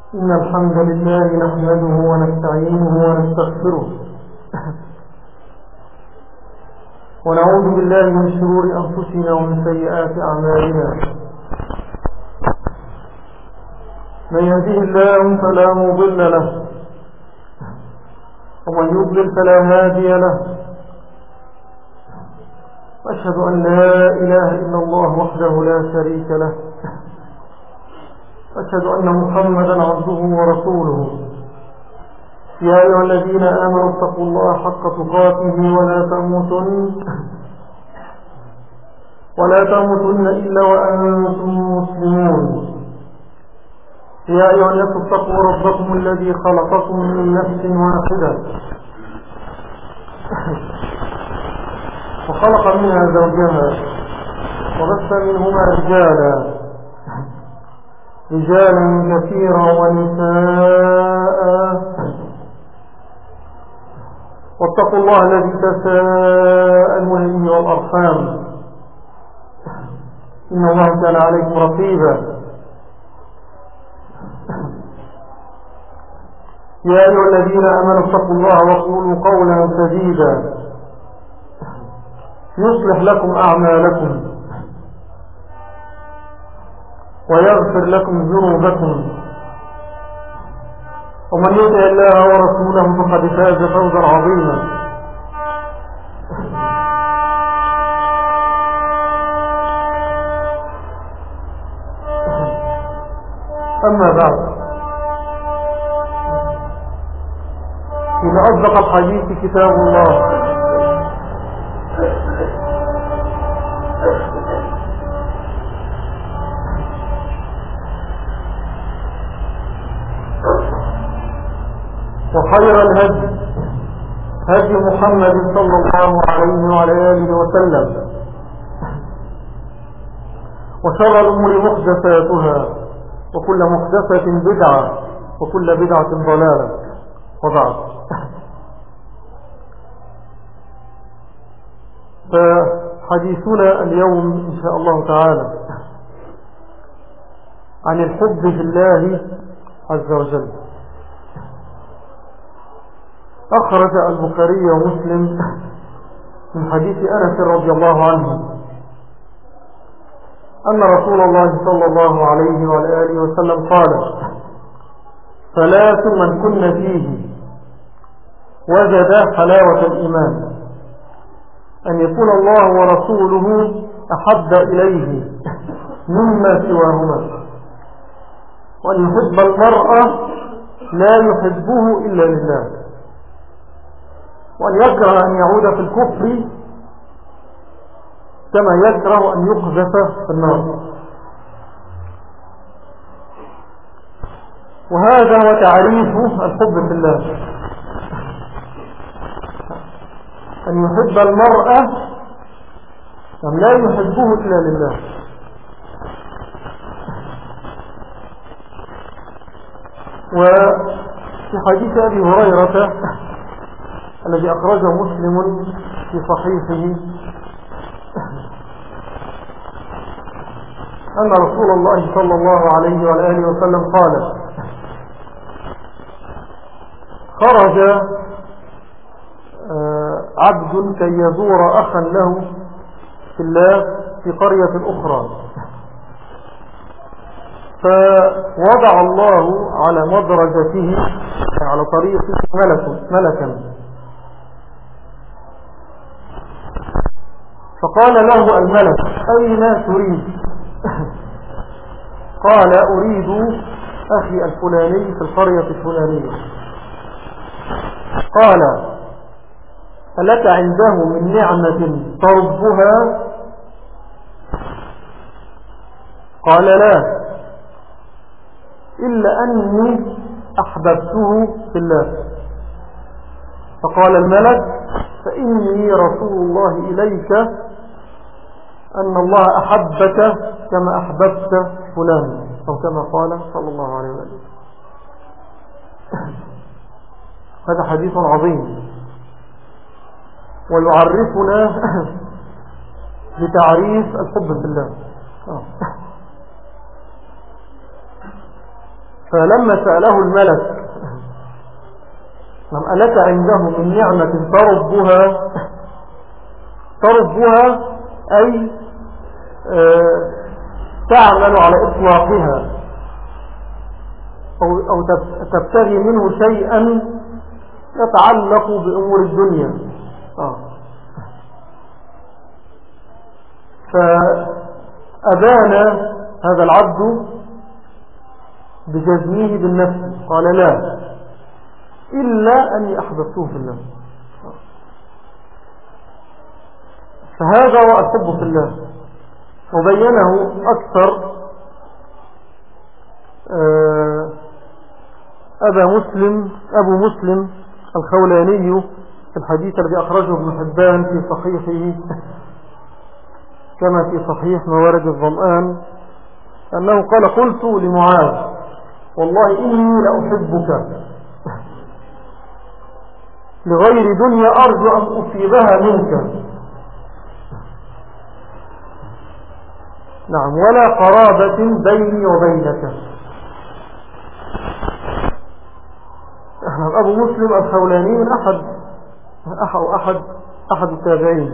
إن الحمد لله نحمده ونستعينه ونستغفره ونعوذ بالله من شرور أنفسنا ومن سيئات أعمالنا. من يهده الله فلا مضل له ومن يضلل فلا هادي له. أشهد أن لا إله إلا الله وحده لا شريك له. أشهد أن محمدا عبده ورسوله. يا أيها الذين آمنوا اتقوا الله حق تقاته ولا تموتن إلا وأنتم مسلمون. يا أيها الناس اتقوا ربكم الذي خلقكم من نفس واحدة وخلق منها زوجها وبث منهما رجالا كثيرا ونساء. واتقوا الله الذي تساءلون به والأرحام إن الله كان عليكم رقيبا. يا أيها الذين آمنوا اتقوا الله وقولوا قولا سديدا يصلح لكم أعمالكم ويغفر لكم ذنوبكم ومن يطع الله ورسوله فقد فاز فوزا عظيما. أما بعد، إن أصدق الحديث كتاب الله وخير الهدي هدي محمد صلى الله عليه وعلى آله وسلم، وشر الأمور محدثاتها وكل محدثة بدعة وكل بدعة ضلالة. وبعد، فحديثنا اليوم إن شاء الله تعالى عن الحب في الله عز وجل. أخرج البخاري ومسلم من حديث أنس رضي الله عنه أن رسول الله صلى الله عليه وعلى آله وسلم قال: ثلاث من كن فيه وجد حلاوة الإيمان: أن يكون الله ورسوله أحب إليه مما سواهما، وأن يحب المرء لا يحبه إلا لله، وأن يكره أن يعود في الكفر كما يكره أن يقذف في النار. وهذا هو تعريف الحب في الله: أن يحب المرء لا يحبه إلا لله. وفي حديث أبي هريرة الذي أخرجه مسلم في صحيحه أن رسول الله صلى الله عليه وآله وسلم قال: خرج عبد كي يزور أخا له في الله في قرية أخرى، فوضع الله على مدرجته على طريقه ملكا، فقال له الملك: أين تريد؟ قال: أريد أخي الفلاني في القرية الفلانية. قال: ألك عنده من نعمة تربها؟ قال: لا، إلا أني أحببته في الله. فقال الملك: فإني رسول الله إليك أن الله أحبك كما أحببت فلان، أو كما قال صلى الله عليه وسلم. هذا حديث عظيم ويعرفنا بتعريف الحب في الله. فلما سأله الملك ألك عنده من نعمة تربها أي تعمل على إطلاقها أو تبتغي منه شيئا يتعلق بأمور الدنيا. فأبان هذا العبد بجزمه بالنفس، قال لا إلا أني أحببته في الله. فهذا هو الحب في الله، وبينه أكثر أبو مسلم الخولاني في الحديث الذي أخرجه ابن حبان في صحيحه كما في صحيح موارد الظمآن، أنه قال قلت لمعاذ والله إني لأحبك لغير دنيا أرجو أن أصيبها منك، نعم، ولا قرابة بيني وبينك. أبو مسلم الخولاني من أحد التابعين.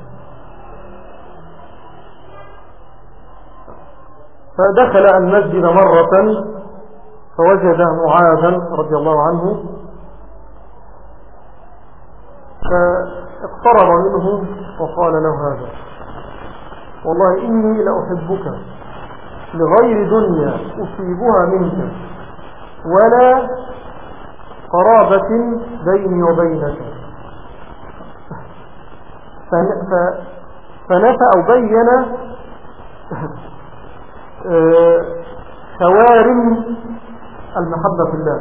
فدخل المسجد مرة فوجد معاذا رضي الله عنه، فاقترب منه وقال له هذا والله إني لأحبك لغير دنيا أصيبها منك ولا قرابة بيني وبينك. فنفى أو بين خوارم المحبة في الله،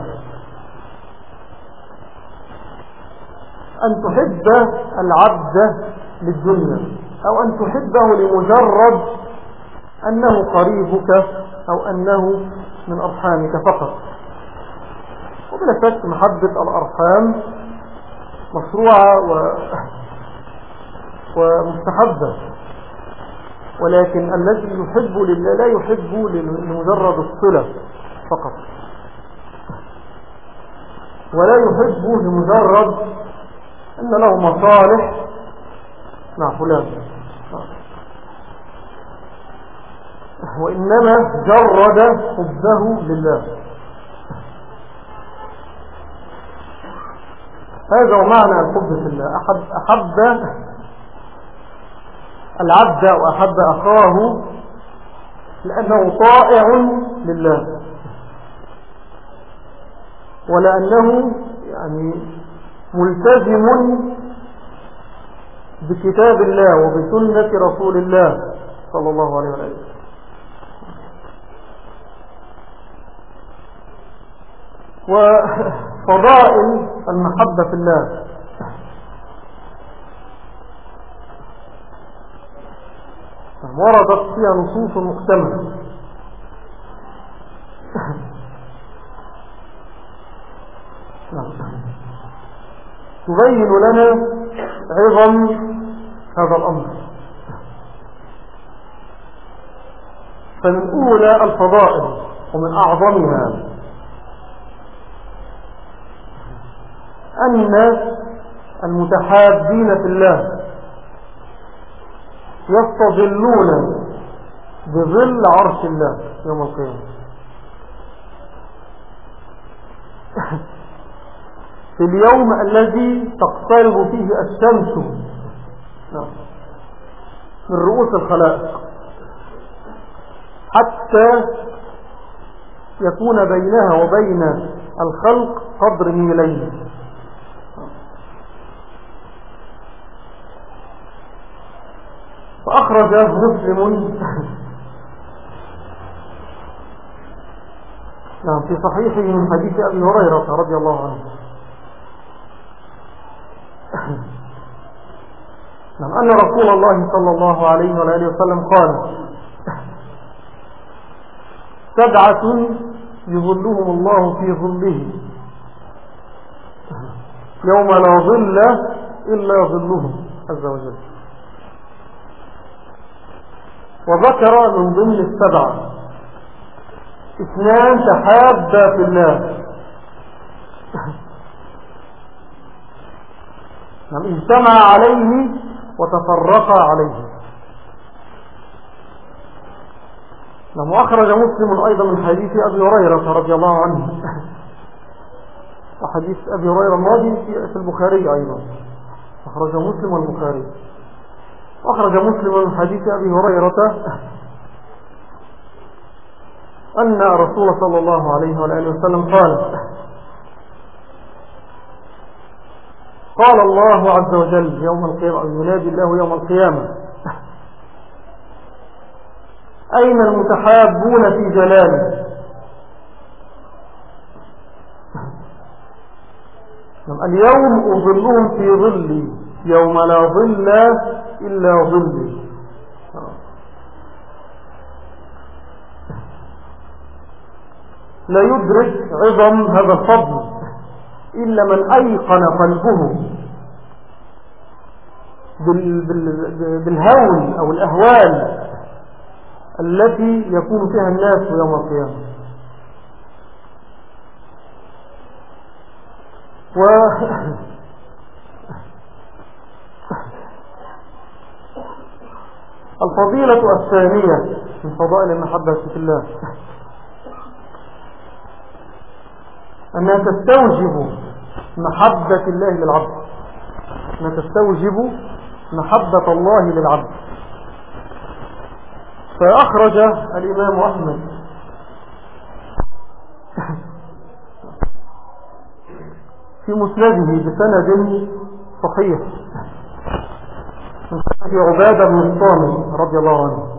أن تحب العبد للدنيا أو أن تحبه لمجرد أنه قريبك أو أنه من أرحامك فقط. وبلا شك محبة الأرحام مشروعة ومستحبة، ولكن الذي يحب لله لا يحب لمجرد الصلة فقط، ولا يحب لمجرد أن له مصالح مع فلان، وإنما جرد حبه لله. هذا هو معنى الحب في الله. أحب العبد وأحب أخاه لأنه طائع لله، ولأنه يعني ملتزم بكتاب الله وبسنة رسول الله صلى الله عليه وسلم. وفضائل المحبة في الله وردت فيها نصوص محكمة تبين لنا عظم هذا الأمر. فمن أولى الفضائل ومن أعظمها أن المتحابين في الله يستظلون بظل عرش الله يوم القيامة. في اليوم الذي تقترب فيه الشمس من رؤوس الخلائق حتى يكون بينها وبين الخلق قدر ميلين. فأخرج مسلم في صحيحه من حديث أبي هريرة رضي الله عنه أن رسول الله صلى الله عليه وآله وسلم قال: 7 يظلهم الله في ظله يوم لا ظل إلا ظله عز وجل. وذكر من ضمن ال7 اثنان تحابا في الله اجتمع عليه وتفرقا عليه. وأخرج مسلم أيضا من حديث أبي هريرة رضي الله عنه، وحديث أبي هريرة الماضي في البخاري أيضا، أخرج مسلم والبخاري. وأخرج مسلم من حديث أبي هريرة أن الرسول صلى الله عليه وآله وسلم قال الله عز وجل يوم القيامة، ينادي الله يوم القيامة: أين المتحابون في جلاله؟ اليوم أظلهم في ظلي يوم لا ظل إلا ظلي. لا يدرك عظم هذا الفضل إلا من أيقن قلبه بالهول أو الأهوال التي يكون فيها الناس يوم القيامة. الفضيلة الثانية من فضائل المحبة في الله أنها تستوجب محبة الله للعبد، أنها تستوجب محبة الله للعبد. فأخرج الإمام أحمد في مسنده بسند صحيح من حديث عبادة بن الصامت رضي الله عنه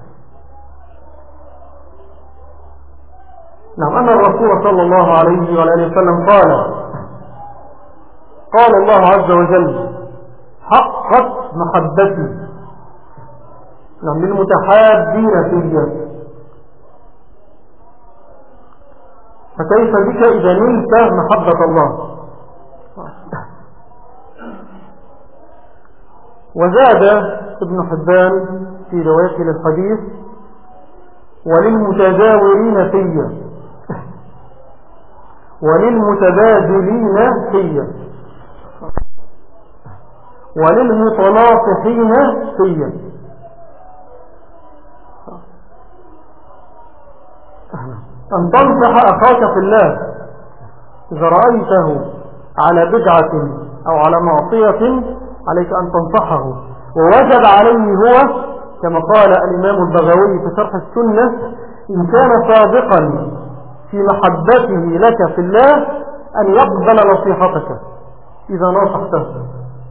أن الرسول صلى الله عليه وآله وسلم قال الله عز وجل: حقت محبتي للمتحابين فيا. فكيف بك إذا نلت محبة الله؟ وزاد ابن حبان في روايته للحديث: وللمتجاورين فيا وللمتبادلين فيا وللمتناصحين فيا. أن تنصح أخاك في الله إذا رأيته على بدعة أو على معصية عليك أن تنصحه، ووجب عليه هو كما قال الإمام البغوي في شرح السنة: إن كان صادقا في محبته لك في الله أن يقبل نصيحتك إذا نصحته.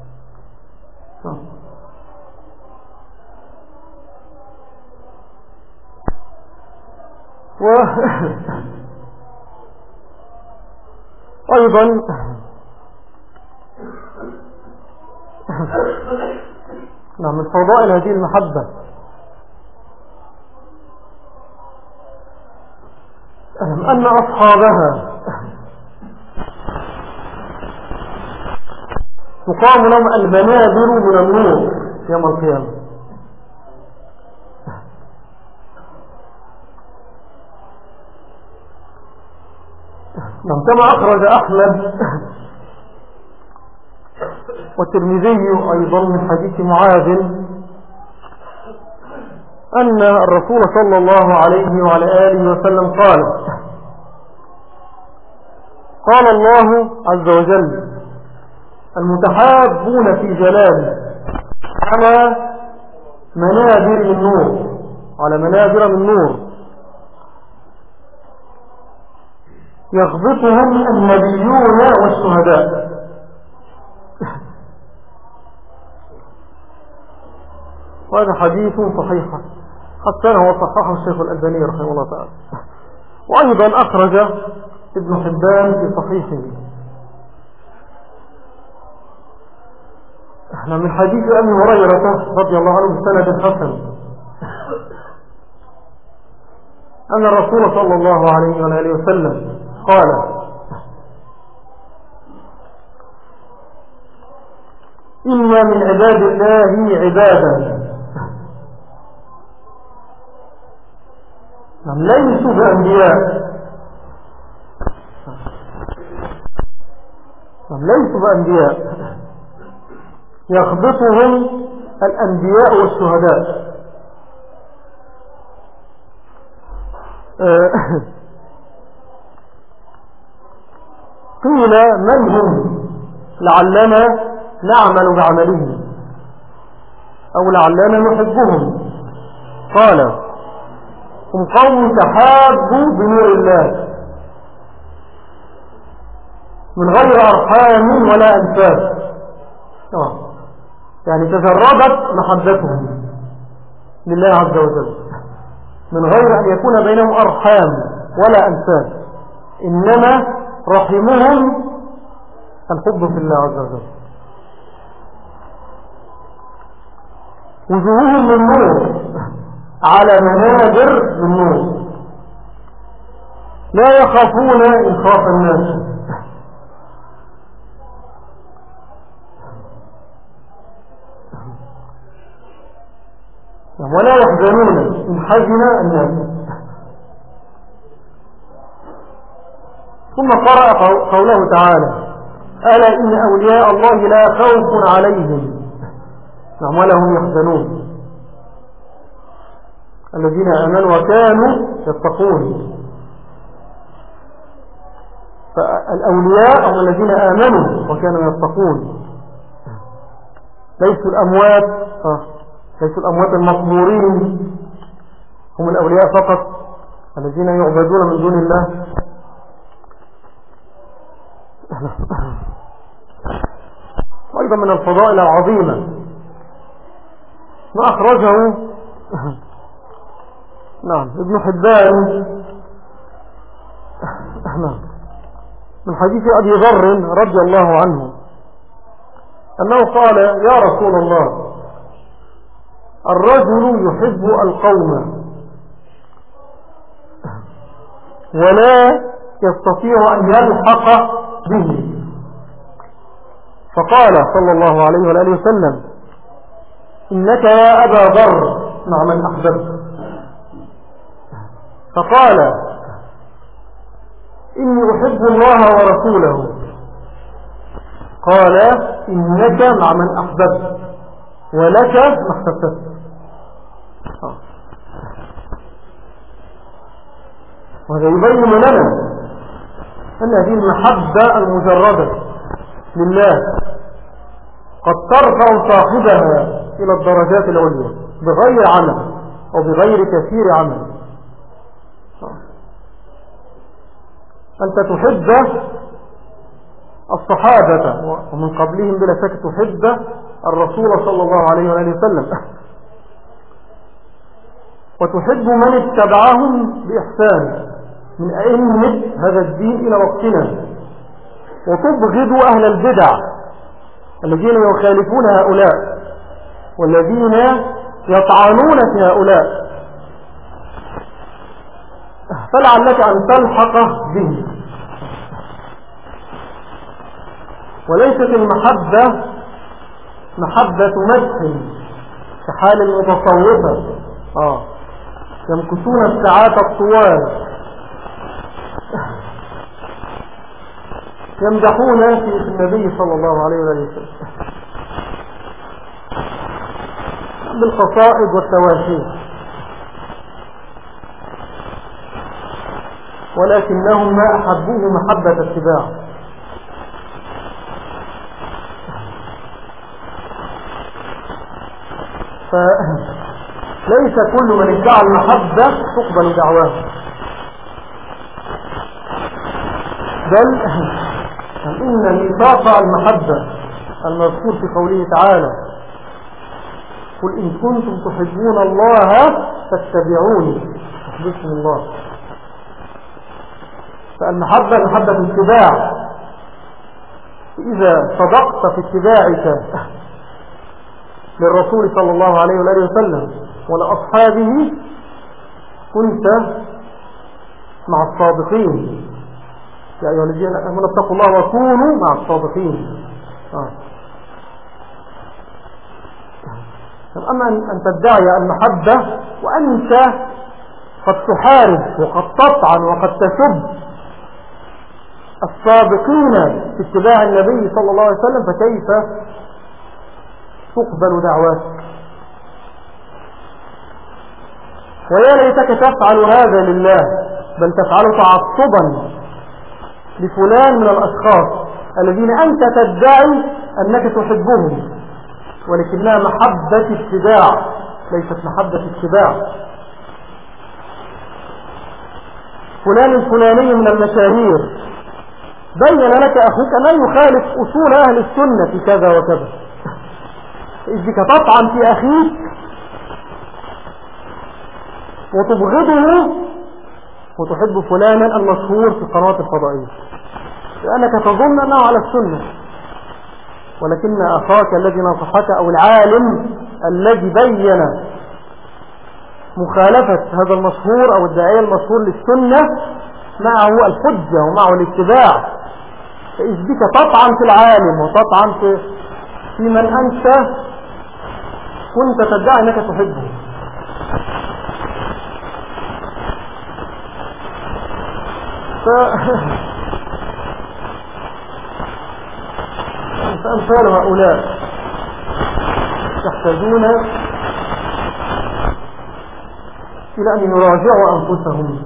أيضا من فضائل هذه المحبة أن أصحابها تقام لهم المنابر من النور يوم القيامة. كما أخرج أحمد والترمذي أيضا من حديث معاذ أن الرسول صلى الله عليه وعلى آله وسلم قال الله عز وجل: المتحابون في جلالي على منابر من نور، على منابر من نور يغبطهم النبيون والشهداء. وهذا حديث صحيح حسنه وصححه الشيخ الألباني رحمه الله تعالى. وأيضا أخرج ابن حبان في صحيحه من حديث أبي هريرة رضي الله عنه بسند حسن أن الرسول صلى الله عليه وآله وسلم قال: إن من عباد الله عبادا ليسوا بأنبياء، ليسوا بأنبياء، يخبطهم الأنبياء والشهداء. قيل من هم؟ لعلنا نعمل بعملهم أو لعلنا نحبهم. قال هم قوم تحابوا بنور الله من غير أرحام ولا أنساب، يعني تجردت محبتهم لله عز وجل من غير أن يكون بينهم أرحام ولا أنساب، إنما رحمهم الحب في الله عز وجل. وجوههم من نور على منابر من نور، لا يخافون إنصاف الناس، ولا يحزنون إن حزن الناس. ثم قرأ قوله تعالى ألا إن أولياء الله لا خوف عليهم ولا هم يحزنون الذين آمنوا وكانوا يتقون. فالأولياء هم الذين آمنوا وكانوا يتقون، ليسوا الأموات، ليسوا الأموات المقبورين، هم الأولياء فقط الذين يعبدون من دون الله. أيضا من الفضائل العظيمة ما أخرجه ابن حبان من حديث أبي ذر رضي الله عنه أنه قال يا رسول الله الرجل يحب القوم ولا يستطيع أن يلحق به، فقال صلى الله عليه وآله وسلم إنك يا أبا ذر مع من أحببت، فقال إني أحب الله ورسوله، قال إنك مع من أحببت ولك ما احتسبت. وهذا يبين لنا أن هذه المحبة المجردة لله قد ترفع صاحبها إلى الدرجات العليا بغير عمل أو بغير كثير عمل. أنت تحب الصحابة ومن قبلهم بلا شك تحب الرسول صلى الله عليه وآله وسلم، وتحب من اتبعهم بإحسان من أئمة هذا الدين إلى وقتنا، وتبغض أهل البدع الذين يخالفون هؤلاء والذين يطعنون في هؤلاء، فلعلك أن تلحق به. وليست المحبة محبة مدح كحال المتصوفة يمكثون الساعات الطوال يمدحون في النبي صلى الله عليه وسلم بالقصائد والتواشيح، ولكنهم ما أحبوه محبة اتباع. فليس كل من ادعى المحبة تقبل دعواه، بل إن ميثاق المحبة المذكور في قوله تعالى قل إن كنتم تحبون الله فاتبعوني يحببكم الله. فالمحبة محبة اتباع، إذا صدقت في اتباعك للرسول صلى الله عليه وآله وسلم ولأصحابه كنت مع الصادقين. يا أيها الذين آمنوا اتقوا الله وكونوا مع الصادقين. أما أن تدعي المحبة وأنت قد تحارب وقد تطعن وقد تسب السابقين في اتباع النبي صلى الله عليه وسلم، فكيف تقبل دعواتك؟ ويا ليتك تفعل هذا لله، بل تفعل تعصبا لفلان من الأشخاص الذين أنت تدعي أنك تحبهم، ولكنها محبة اتباع ليست محبة اتباع. فلان الفلاني من المشاهير بين لك أخوك ما يخالف أصول أهل السنة في كذا وكذا، إذ تطعن في أخيك وتبغضه وتحب فلانا المشهور في القنوات الفضائية لأنك تظن أنه على السنة، ولكن أخاك الذي نصحك أو العالم الذي بين مخالفة هذا المشهور أو الداعية المشهور للسنة معه الحجة ومعه الاتباع، فإذ بك تطعن في العالم وتطعن في من أنت كنت تدعي أنك تحبه. فأمثال هؤلاء يحتاجون إلى أن يراجعوا أنفسهم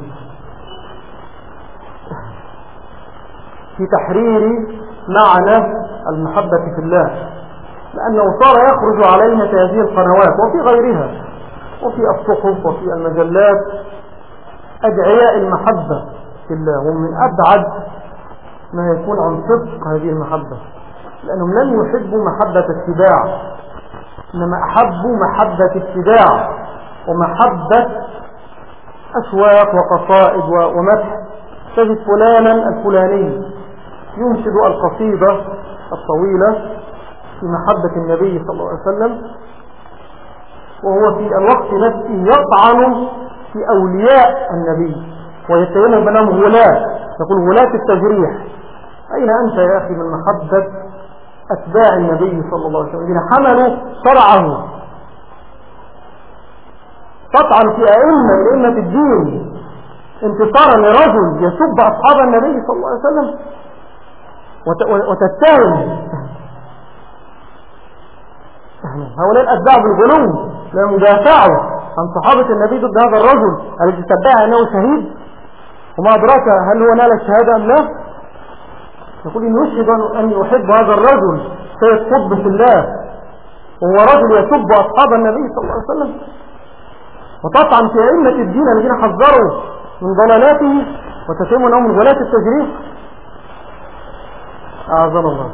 في تحرير معنى المحبة في الله، لأنه صار يخرج علينا في هذه القنوات وفي غيرها وفي الصحف وفي المجلات أدعياء المحبة في الله، ومن أبعد ما يكون عن صدق هذه المحبة، لأنهم لم يحبوا محبة اتباع، إنما أحبوا محبة اتباع ومحبة أشواق وقصائد ومدح. تجد فلانا الفلاني ينشد القصيدة الطويلة في محبة النبي صلى الله عليه وسلم، وهو في الوقت نفسه يطعن في أولياء النبي ويتهم بأنهم غلاة، يقول غلاة التجريح. أين أنت يا أخي من محبة أتباع النبي صلى الله عليه وسلم الذين حملوا شرعه؟ تطعن في أئمة الدين انتصارا لرجل يسب أصحاب النبي صلى الله عليه وسلم وتتهم هؤلاء الأتباع بالغلو لم يدافعوا عن صحابة النبي ضد هذا الرجل الذي تبعه أنه شهيد، وما أدراك هل هو نال الشهادة أم لا؟ يقول إن يشهد أن يحب هذا الرجل سيد قطب في الله وهو رجل يسب أصحاب النبي صلى الله عليه وسلم، وتطعن في أئمة الدين الذين حذروا من ضلالاته وتتهم أنهم من غلاة التجريح. أعاذنا الله.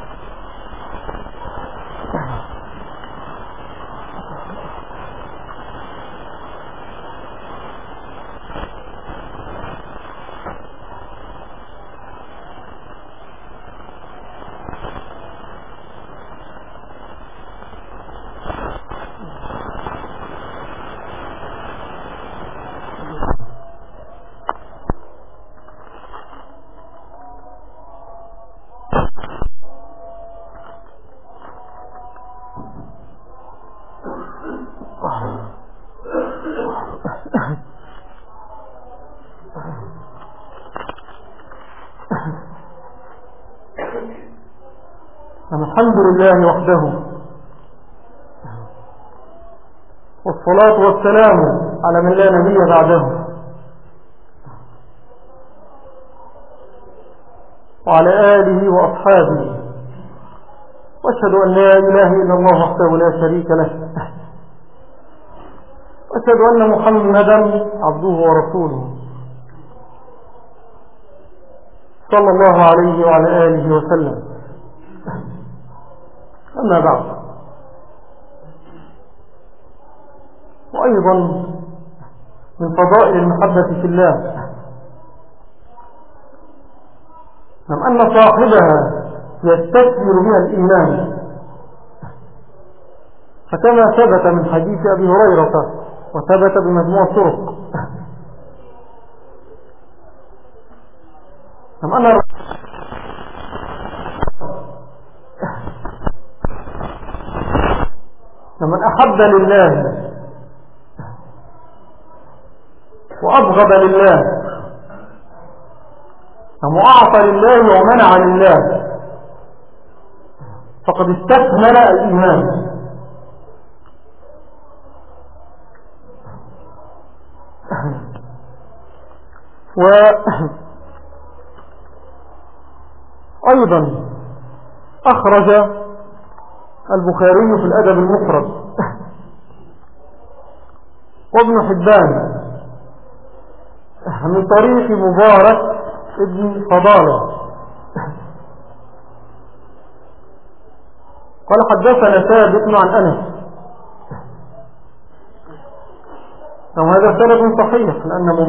الحمد لله وحده، والصلاة والسلام على من لا نبي بعده، وعلى آله وأصحابه، وأشهد أن لا إله إلا الله وحده لا شريك له، وأشهد أن محمدا عبده ورسوله صلى الله عليه وعلى آله وسلم. أما بعد، وأيضا من فضائل المحبة في الله أن صاحبها يستثمر بها الإيمان، فكما ثبت من حديث أبي هريرة وثبت بمجموع طرق أن من أحب لله وأبغض لله وأعطى لله ومنع لله فقد استكمل الإيمان. وأيضا أخرج البخاري في الأدب المفرد وابن حبان من طريق مبارك ابن فضالة قال حدثنا ثابت عن أنس، وهذا سند صحيح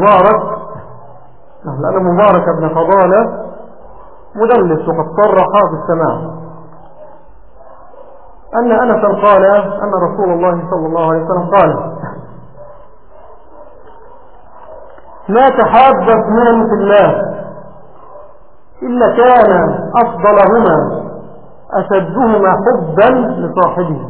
لأن مبارك ابن فضالة مدلس وقد صرح بالسماع أن أنس قال أن رسول الله صلى الله عليه وسلم قال لا تحاب اثنان في الله إلا كان أفضلهما أشدهما حبا لصاحبه.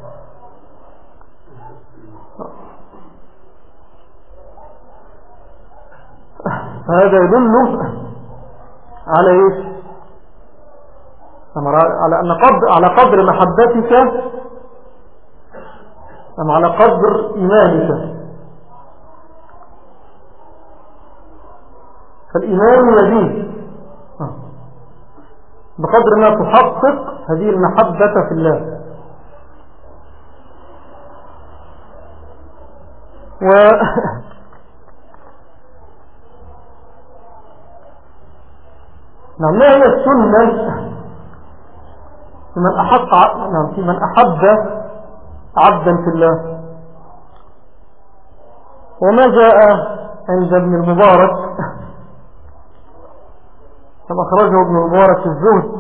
فهذا يدل على ايش؟ على أن على قدر محبتك أم على قدر إيمانك. فالإيمان يزيد بقدر ما تحقق هذه المحبة في الله. ما هي السنة في من أحب عبدا في الله؟ وما جاء عند ابن المبارك كما أخرجه ابن المبارك في الزهد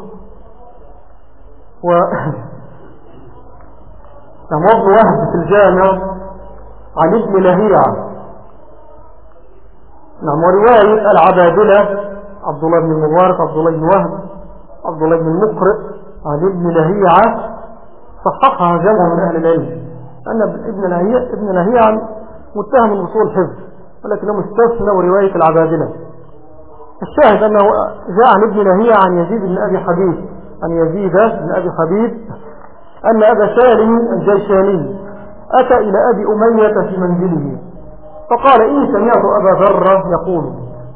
وابن وهب في الجامع عن ابن لهيعة. ورواية العبادلة عبد الله بن المبارك، عبد الله بن وهب، عبد الله بن المقرئ عن ابن لهيعة صححها جمع من أهل العلم أن ابن لهيعة متهم بسوء الحفظ ولكنه استثنى رواية العبادلة. الشاهد أنه جاء عن ابن لهيعة عن يزيد بن أبي حبيب أن أبا سالم الجيشاني أتى إلى أبي أمية في منزله فقال إني سمعت أبا ذر يقول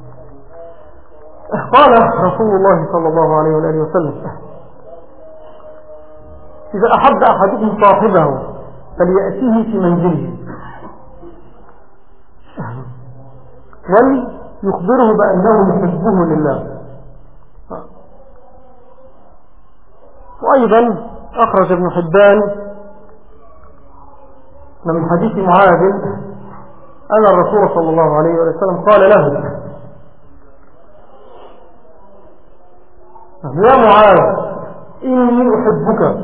قال رسول الله صلى الله عليه وآله وسلم إذا أحب أحدكم صاحبه فليأتيه في منزله وليخبره بأنه يحبه لله. وأيضا أخرج ابن حبان من حديث معاذ أن الرسول صلى الله عليه وسلم قال له يا معاذ إني أحبك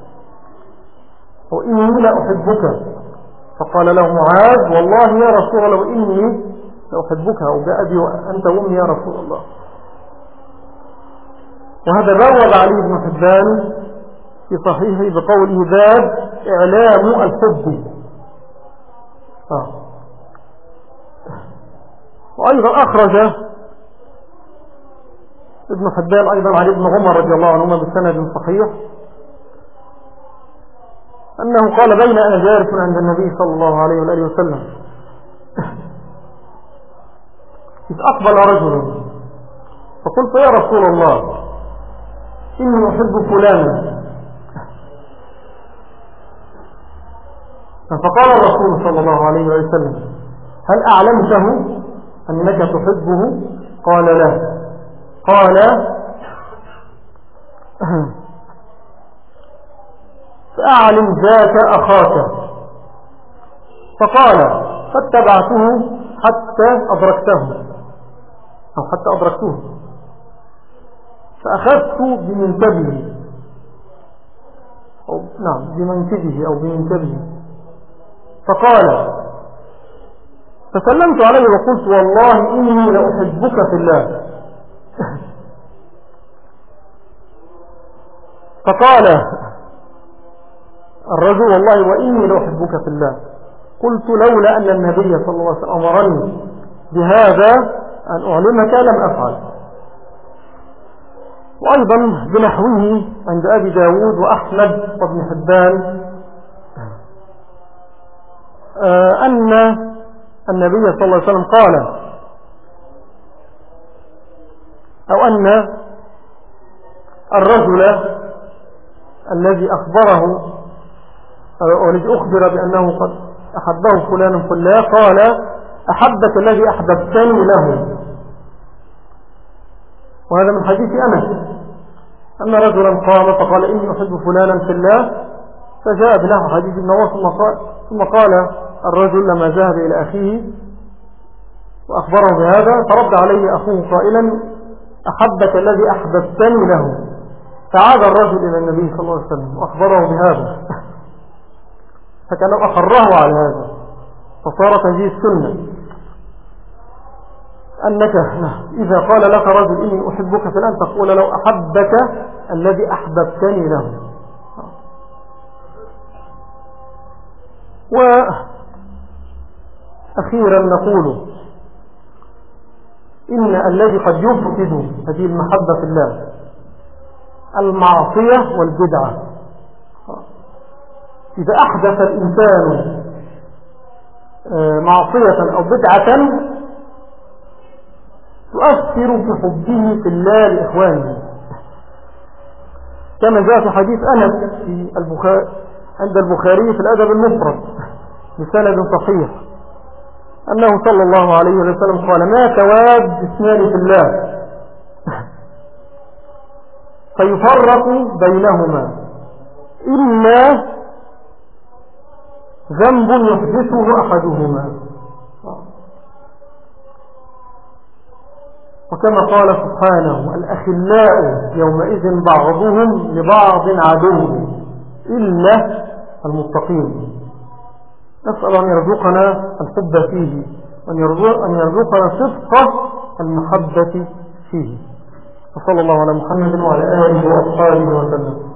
وإني لا أحبك. فقال له معاذ والله يا رسول الله إني لأحبك وبأبي وأنت وأمي يا رسول الله. وهذا بوّد عليه ابن حبان في صحيحه بقوله باب إعلام الحب. وأيضا أخرج ابن حبان أيضا عن ابن عمر رضي الله عنهما بسند صحيح أنه قال بين أنا جالس عند النبي صلى الله عليه وآله وسلم إذ أقبل رجل فقلت يا رسول الله إني أحب فلانا. فقال الرسول صلى الله عليه وسلم هل أعلمته أنك تحبه؟ قال لا. قال فأعلم ذاك أخاك. فقال فاتبعته حتى أدركته أو حتى أدركته فأخذت بمنكبه أو بمنكبه فقال فسلمت عليه وقلت والله إني لأحبك في الله. فقال الرجل والله وإني لأحبك في الله. قلت لولا أن النبي صلى الله عليه وسلم أمرني بهذا أن أعلمك لم أفعل. وأيضا بنحوه عند أبي داود وأحمد وابن حبان أن النبي صلى الله عليه وسلم قال، أو أن الرجل الذي أخبره والذي أخبر بأنه قد أحبه فلان فلان قال: أحبك الذي أحببتني له. وهذا من حديث أنس أن رجلا قام فقال: إني أحب فلانا في الله، فجاء بنحو حديث ابن عمر ثم قال الرجل لما ذهب إلى أخيه وأخبره بهذا فرد عليه أخوه قائلا: أحبك الذي أحببتني له. فعاد الرجل إلى النبي صلى الله عليه وسلم وأخبره بهذا فكان أخره على هذا. فصارت هذه السنة أنك إذا قال لك رجل إني أحبك فلن تقول لو أحبك الذي أحببتني له. وأخيرا نقول إن الذي قد يفسد هذه المحبة في الله المعصية والبدعة. إذا أحدث الإنسان معصية أو بدعة تؤثر في حبه في الله لإخوانه، كما جاء في حديث أنس في عند البخاري في الأدب المفرد بسند صحيح أنه صلى الله عليه وسلم قال: ما تواد اثنان في الله فيفرق بينهما إلا ذنب يحدثه أحدهما. وكما قال سبحانه: الأخلاء يومئذ بعضهم لبعض عدو إلا المتقين. نسأل أن يرزقنا الحب فيه وأن يرزقنا صدق المحبة فيه. وصلى الله على محمد وعلى آله وأصحابه وسلم.